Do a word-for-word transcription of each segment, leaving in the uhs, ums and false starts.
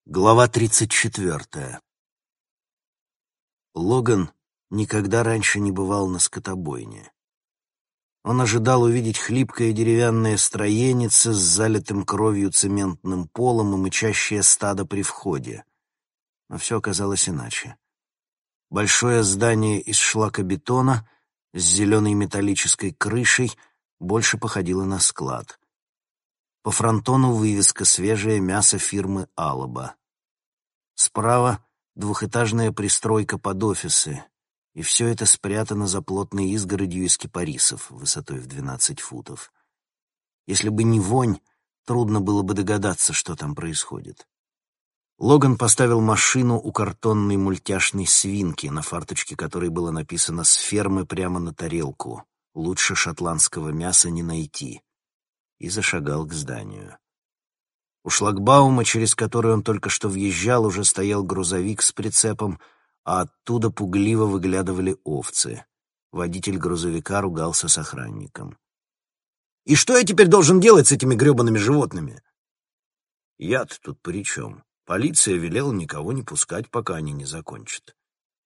Глава тридцать четвертая. Логан никогда раньше не бывал на скотобойне. Он ожидал увидеть хлипкое деревянное строенице с залитым кровью цементным полом и мычащее стадо при входе. Но все оказалось иначе. Большое здание из шлакобетона с зеленой металлической крышей больше походило на склад. По фронтону вывеска «Свежее мясо фирмы Алаба». Справа двухэтажная пристройка под офисы, и все это спрятано за плотной изгородью из кипарисов высотой в двенадцать футов. Если бы не вонь, трудно было бы догадаться, что там происходит. Логан поставил машину у картонной мультяшной свинки, на фарточке которой было написано «С фермы прямо на тарелку. Лучше шотландского мяса не найти», и зашагал к зданию. У шлагбаума, через который он только что въезжал, уже стоял грузовик с прицепом, а оттуда пугливо выглядывали овцы. Водитель грузовика ругался с охранником. «И что я теперь должен делать с этими гребаными животными?» «Я-то тут при чем? Полиция велела никого не пускать, пока они не закончат».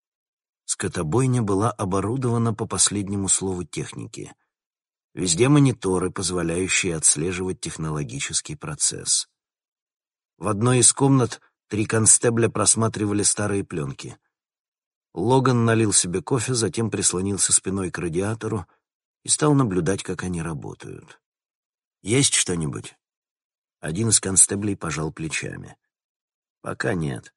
Скотобойня была оборудована по последнему слову техники. Везде мониторы, позволяющие отслеживать технологический процесс. В одной из комнат три констебля просматривали старые пленки. Логан налил себе кофе, затем прислонился спиной к радиатору и стал наблюдать, как они работают. «Есть что-нибудь?» Один из констеблей пожал плечами. «Пока нет».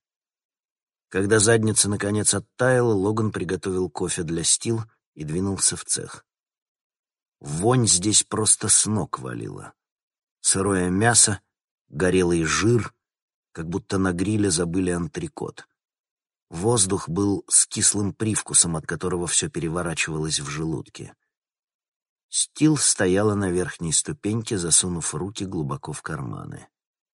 Когда задница наконец оттаяла, Логан приготовил кофе для Стил и двинулся в цех. Вонь здесь просто с ног валила. Сырое мясо, горелый жир, как будто на гриле забыли антрикот. Воздух был с кислым привкусом, от которого все переворачивалось в желудке. Стил стояла на верхней ступеньке, засунув руки глубоко в карманы.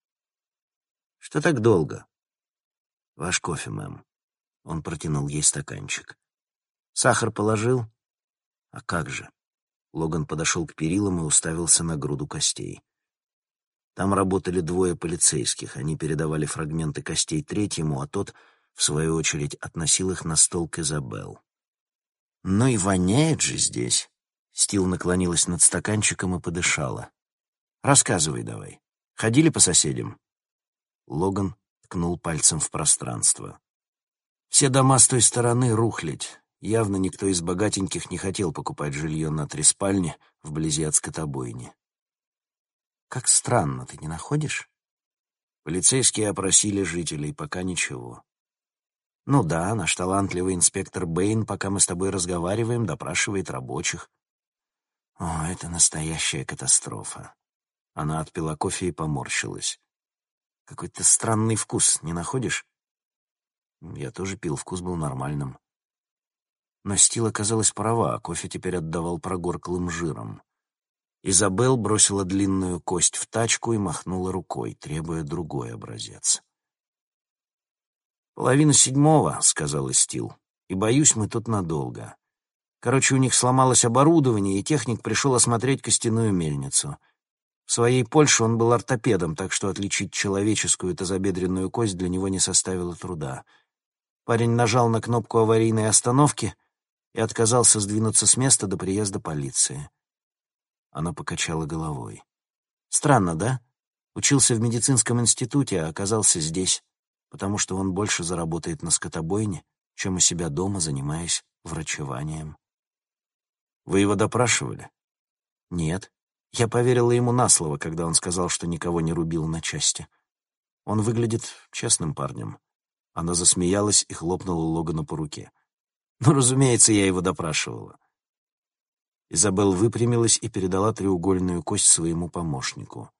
«Что так долго?» «Ваш кофе, мэм». Он протянул ей стаканчик. «Сахар положил?» «А как же?» Логан подошел к перилам и уставился на груду костей. Там работали двое полицейских. Они передавали фрагменты костей третьему, а тот, в свою очередь, относил их на стол к Изабелл. «Ну и воняет же здесь!» Стил наклонилась над стаканчиком и подышала. «Рассказывай давай. Ходили по соседям?» Логан ткнул пальцем в пространство. «Все дома с той стороны рухлядь. Явно никто из богатеньких не хотел покупать жилье на три спальни вблизи от скотобойни. Как странно, ты не находишь? Полицейские опросили жителей, пока ничего. Ну да, наш талантливый инспектор Бэйн, пока мы с тобой разговариваем, допрашивает рабочих. О, это настоящая катастрофа. Она отпила кофе и поморщилась. Какой-то странный вкус, не находишь? Я тоже пил, вкус был нормальным. Но Стил оказалась права, а кофе теперь отдавал прогорклым жиром. Изабелл бросила длинную кость в тачку и махнула рукой, требуя другой образец. «Половина седьмого», — сказала Стил, — «и, боюсь, мы тут надолго. Короче, у них сломалось оборудование, и техник пришел осмотреть костяную мельницу. В своей Польше он был ортопедом, так что отличить человеческую тазобедренную кость для него не составило труда. Парень нажал на кнопку аварийной остановки и отказался сдвинуться с места до приезда полиции». Она покачала головой. «Странно, да? Учился в медицинском институте, а оказался здесь, потому что он больше заработает на скотобойне, чем у себя дома, занимаясь врачеванием». «Вы его допрашивали?» «Нет. Я поверила ему на слово, когда он сказал, что никого не рубил на части. Он выглядит честным парнем». Она засмеялась и хлопнула Логана по руке. «Ну, разумеется, я его допрашивала». Изабелл выпрямилась и передала треугольную кость своему помощнику.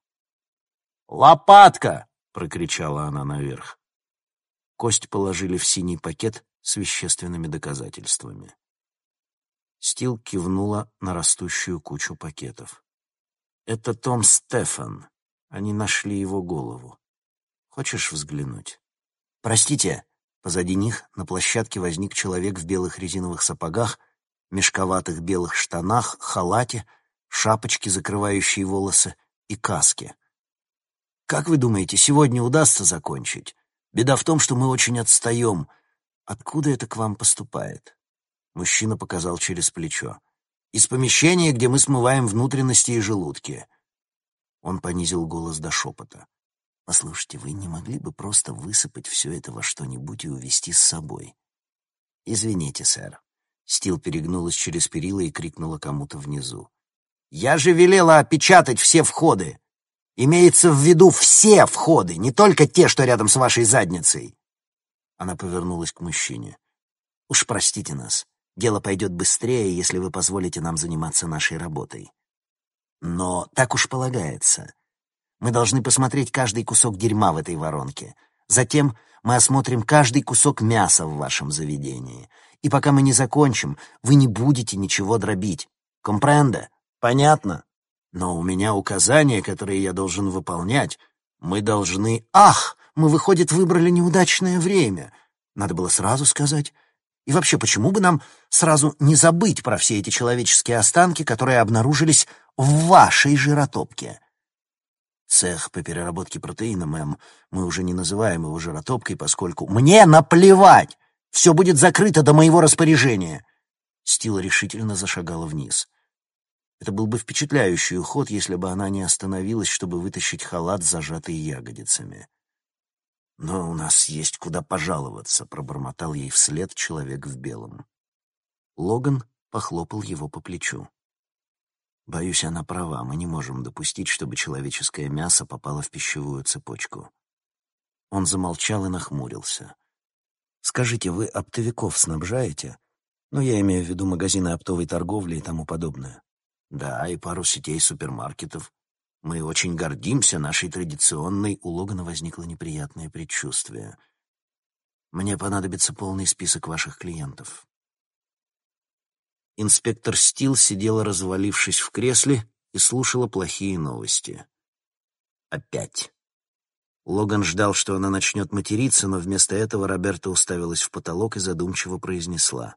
«Лопатка!» — прокричала она наверх. Кость положили в синий пакет с вещественными доказательствами. Стил кивнула на растущую кучу пакетов. «Это Том Стефан. Они нашли его голову. Хочешь взглянуть?» «Простите!» Позади них на площадке возник человек в белых резиновых сапогах, мешковатых белых штанах, халате, шапочке, закрывающей волосы, и каске. «Как вы думаете, сегодня удастся закончить? Беда в том, что мы очень отстаем. Откуда это к вам поступает?» Мужчина показал через плечо. «Из помещения, где мы смываем внутренности и желудки». Он понизил голос до шепота. «Послушайте, вы не могли бы просто высыпать все это во что-нибудь и увезти с собой?» «Извините, сэр». Стил перегнулась через перила и крикнула кому-то внизу. «Я же велела опечатать все входы! Имеется в виду все входы, не только те, что рядом с вашей задницей!» Она повернулась к мужчине. «Уж простите нас. Дело пойдет быстрее, если вы позволите нам заниматься нашей работой. Но так уж полагается. Мы должны посмотреть каждый кусок дерьма в этой воронке. Затем мы осмотрим каждый кусок мяса в вашем заведении. И пока мы не закончим, вы не будете ничего дробить. Компренде? Понятно? Но у меня указания, которые я должен выполнять. Мы должны... Ах, мы, выходит, выбрали неудачное время. Надо было сразу сказать. И вообще, почему бы нам сразу не забыть про все эти человеческие останки, которые обнаружились в вашей жиротопке? Цех по переработке протеина, мэм, мы уже не называем его жиротопкой, поскольку... Мне наплевать! Все будет закрыто до моего распоряжения. Стила решительно зашагала вниз. Это был бы впечатляющий уход, если бы она не остановилась, чтобы вытащить халат, зажатый ягодицами. «Но у нас есть куда пожаловаться», — пробормотал ей вслед человек в белом. Логан похлопал его по плечу. «Боюсь, она права. Мы не можем допустить, чтобы человеческое мясо попало в пищевую цепочку». Он замолчал и нахмурился. «Скажите, вы оптовиков снабжаете? Ну, я имею в виду магазины оптовой торговли и тому подобное». «Да, и пару сетей супермаркетов. Мы очень гордимся нашей традиционной...» У Логана возникло неприятное предчувствие. «Мне понадобится полный список ваших клиентов». Инспектор Стил сидела, развалившись в кресле, и слушала плохие новости. Опять. Логан ждал, что она начнет материться, но вместо этого Роберта уставилась в потолок и задумчиво произнесла: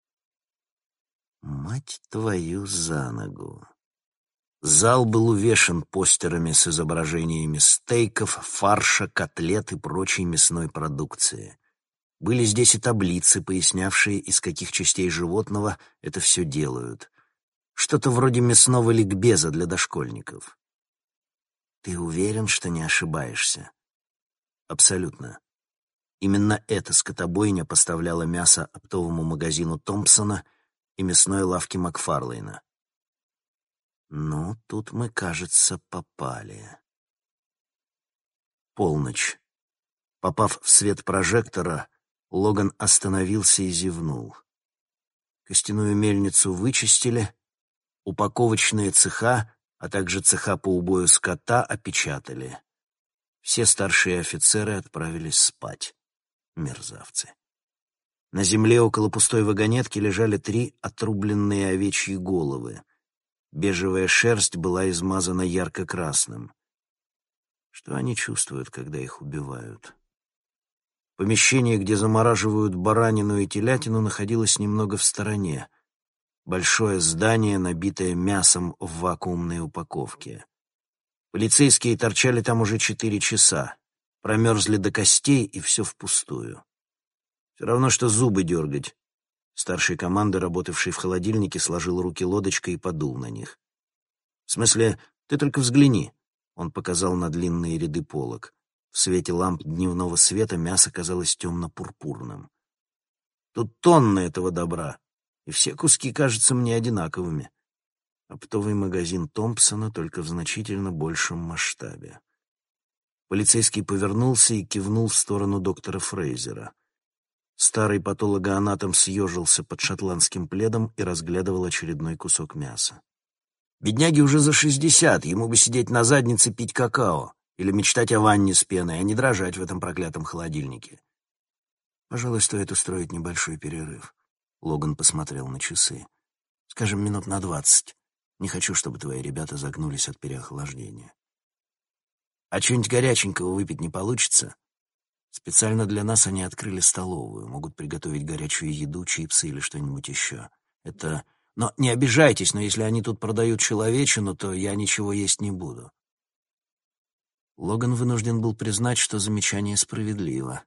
«Мать твою за ногу!» Зал был увешан постерами с изображениями стейков, фарша, котлет и прочей мясной продукции. Были здесь и таблицы, пояснявшие, из каких частей животного это все делают. Что-то вроде мясного ликбеза для дошкольников. «Ты уверен, что не ошибаешься?» «Абсолютно. Именно эта скотобойня поставляла мясо оптовому магазину Томпсона и мясной лавке Макфарлейна». «Ну, тут мы, кажется, попали». Полночь. Попав в свет прожектора, Логан остановился и зевнул. Костяную мельницу вычистили, упаковочные цеха, а также цеха по убою скота опечатали. Все старшие офицеры отправились спать. Мерзавцы. На земле около пустой вагонетки лежали три отрубленные овечьи головы. Бежевая шерсть была измазана ярко-красным. Что они чувствуют, когда их убивают? Помещение, где замораживают баранину и телятину, находилось немного в стороне. Большое здание, набитое мясом в вакуумной упаковке. Полицейские торчали там уже четыре часа. Промерзли до костей, и все впустую. Все равно, что зубы дергать. Старший команды, работавший в холодильнике, сложил руки лодочкой и подул на них. «В смысле, ты только взгляни», — он показал на длинные ряды полок. В свете ламп дневного света мясо казалось темно-пурпурным. «Тут тонны этого добра, и все куски кажутся мне одинаковыми. Оптовый магазин Томпсона, только в значительно большем масштабе». Полицейский повернулся и кивнул в сторону доктора Фрейзера. Старый патологоанатом съежился под шотландским пледом и разглядывал очередной кусок мяса. «Бедняге уже за шестьдесят, ему бы сидеть на заднице пить какао или мечтать о ванне с пеной, а не дрожать в этом проклятом холодильнике. Пожалуй, стоит устроить небольшой перерыв». Логан посмотрел на часы. «Скажем, минут на двадцать. Не хочу, чтобы твои ребята загнулись от переохлаждения». «А что-нибудь горяченького выпить не получится?» Специально для нас они открыли столовую, могут приготовить горячую еду, чипсы или что-нибудь еще. Это... Но не обижайтесь, но если они тут продают человечину, то я ничего есть не буду». Логан вынужден был признать, что замечание справедливо.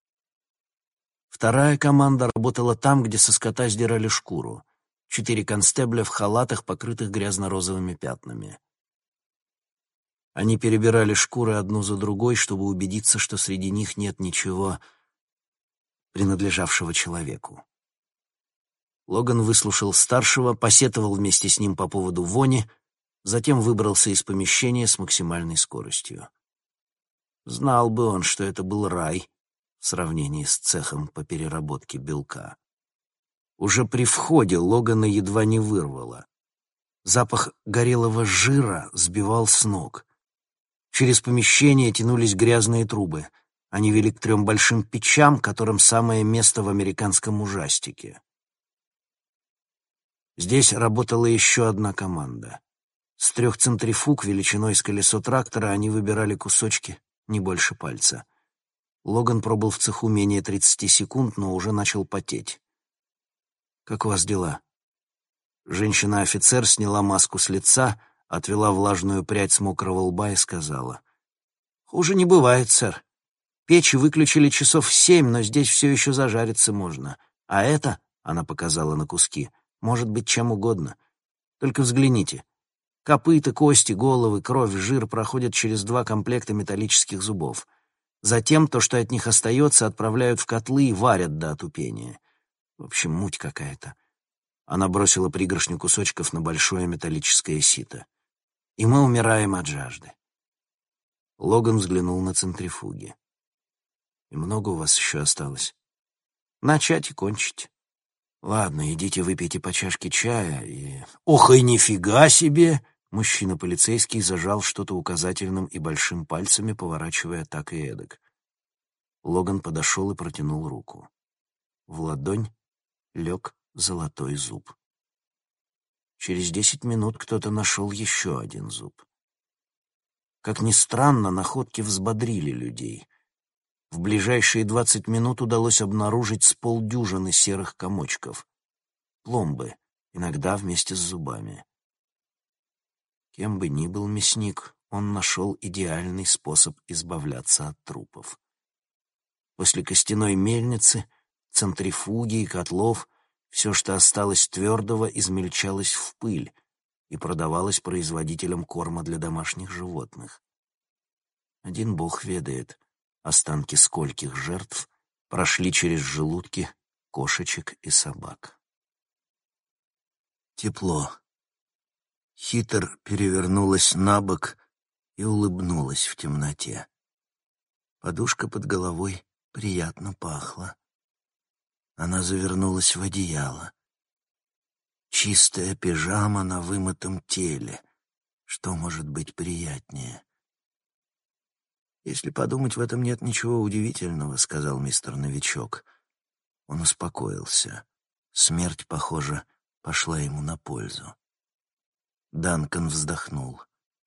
Вторая команда работала там, где со скота сдирали шкуру. Четыре констебля в халатах, покрытых грязно-розовыми пятнами. Они перебирали шкуры одну за другой, чтобы убедиться, что среди них нет ничего, принадлежавшего человеку. Логан выслушал старшего, посетовал вместе с ним по поводу вони, затем выбрался из помещения с максимальной скоростью. Знал бы он, что это был рай в сравнении с цехом по переработке белка. Уже при входе Логана едва не вырвало. Запах горелого жира сбивал с ног. Через помещение тянулись грязные трубы. Они вели к трем большим печам, которым самое место в американском ужастике. Здесь работала еще одна команда. С трех центрифуг величиной с колесо трактора они выбирали кусочки не больше пальца. Логан пробыл в цеху менее тридцати секунд, но уже начал потеть. «Как у вас дела?» Женщина-офицер сняла маску с лица, отвела влажную прядь с мокрого лба и сказала: «Хуже не бывает, сэр. Печи выключили часов в семь, но здесь все еще зажариться можно. А это, — она показала на куски, — может быть чем угодно. Только взгляните. Копыта, кости, головы, кровь, жир проходят через два комплекта металлических зубов. Затем то, что от них остается, отправляют в котлы и варят до отупения. В общем, муть какая-то». Она бросила пригоршню кусочков на большое металлическое сито. «И мы умираем от жажды». Логан взглянул на центрифуги. «И много у вас еще осталось?» «Начать и кончить». «Ладно, идите выпейте по чашке чая и...» «Ох, и нифига себе!» Мужчина-полицейский зажал что-то указательным и большим пальцами, поворачивая так и эдак. Логан подошел и протянул руку. В ладонь лег золотой зуб. Через десять минут кто-то нашел еще один зуб. Как ни странно, находки взбодрили людей. В ближайшие двадцать минут удалось обнаружить с полдюжины серых комочков. Пломбы, иногда вместе с зубами. Кем бы ни был мясник, он нашел идеальный способ избавляться от трупов. После костяной мельницы, центрифуги и котлов все, что осталось твердого, измельчалось в пыль и продавалось производителям корма для домашних животных. Один бог ведает, останки скольких жертв прошли через желудки кошечек и собак. Тепло. Хитр перевернулась на бок и улыбнулась в темноте. Подушка под головой приятно пахла. Она завернулась в одеяло. Чистая пижама на вымытом теле. Что может быть приятнее? «Если подумать, в этом нет ничего удивительного», — сказал мистер Новичок. Он успокоился. Смерть, похоже, пошла ему на пользу. Данкан вздохнул.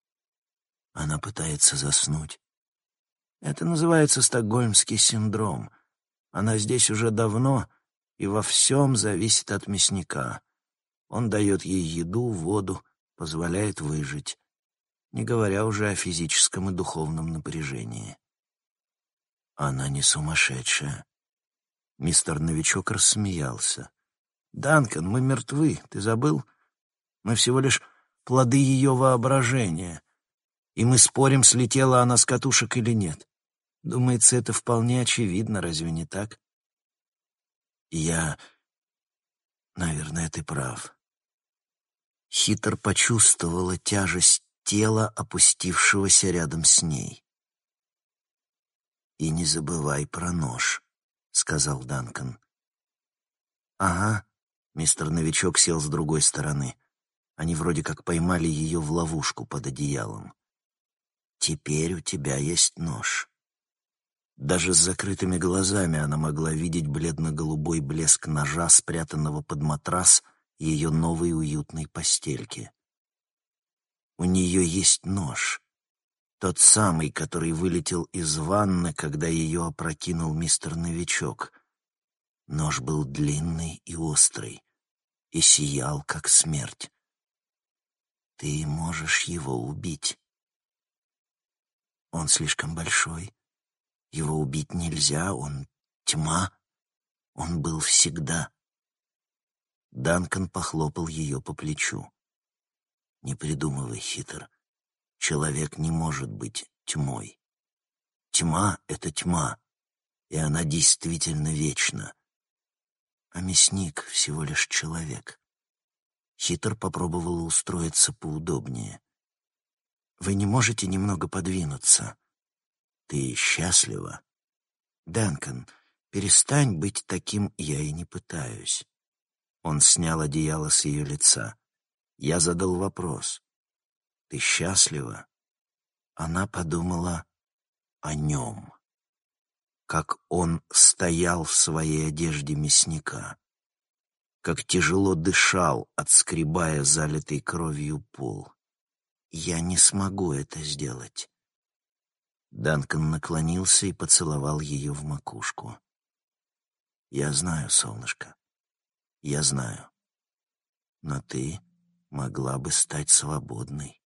Она пытается заснуть. Это называется стокгольмский синдром. Она здесь уже давно и во всем зависит от мясника. Он дает ей еду, воду, позволяет выжить, не говоря уже о физическом и духовном напряжении. Она не сумасшедшая. Мистер Новичок рассмеялся. «Данкан, мы мертвы, ты забыл? Мы всего лишь плоды ее воображения, и мы спорим, слетела она с катушек или нет. Думается, это вполне очевидно, разве не так?» «Я... Наверное, ты прав». Хитр почувствовала тяжесть тела, опустившегося рядом с ней. «И не забывай про нож», — сказал Данкан. «Ага», — мистер Новичок сел с другой стороны. Они вроде как поймали ее в ловушку под одеялом. «Теперь у тебя есть нож». Даже с закрытыми глазами она могла видеть бледно-голубой блеск ножа, спрятанного под матрас ее новой уютной постельки. У нее есть нож. Тот самый, который вылетел из ванны, когда ее опрокинул мистер Новичок. Нож был длинный и острый, и сиял, как смерть. Ты можешь его убить. Он слишком большой. Его убить нельзя, он тьма. Он был всегда. Данкан похлопал ее по плечу. Не придумывай, Хитр. Человек не может быть тьмой. Тьма — это тьма, и она действительно вечна. А мясник всего лишь человек. Хитр попробовала устроиться поудобнее. Вы не можете немного подвинуться? Ты счастлива? Данкан, перестань быть таким, я и не пытаюсь. Он снял одеяло с ее лица. Я задал вопрос. Ты счастлива? Она подумала о нем. Как он стоял в своей одежде мясника. Как тяжело дышал, отскребая залитый кровью пол. Я не смогу это сделать. Данкан наклонился и поцеловал ее в макушку. Я знаю, солнышко, я знаю. Но ты могла бы стать свободной.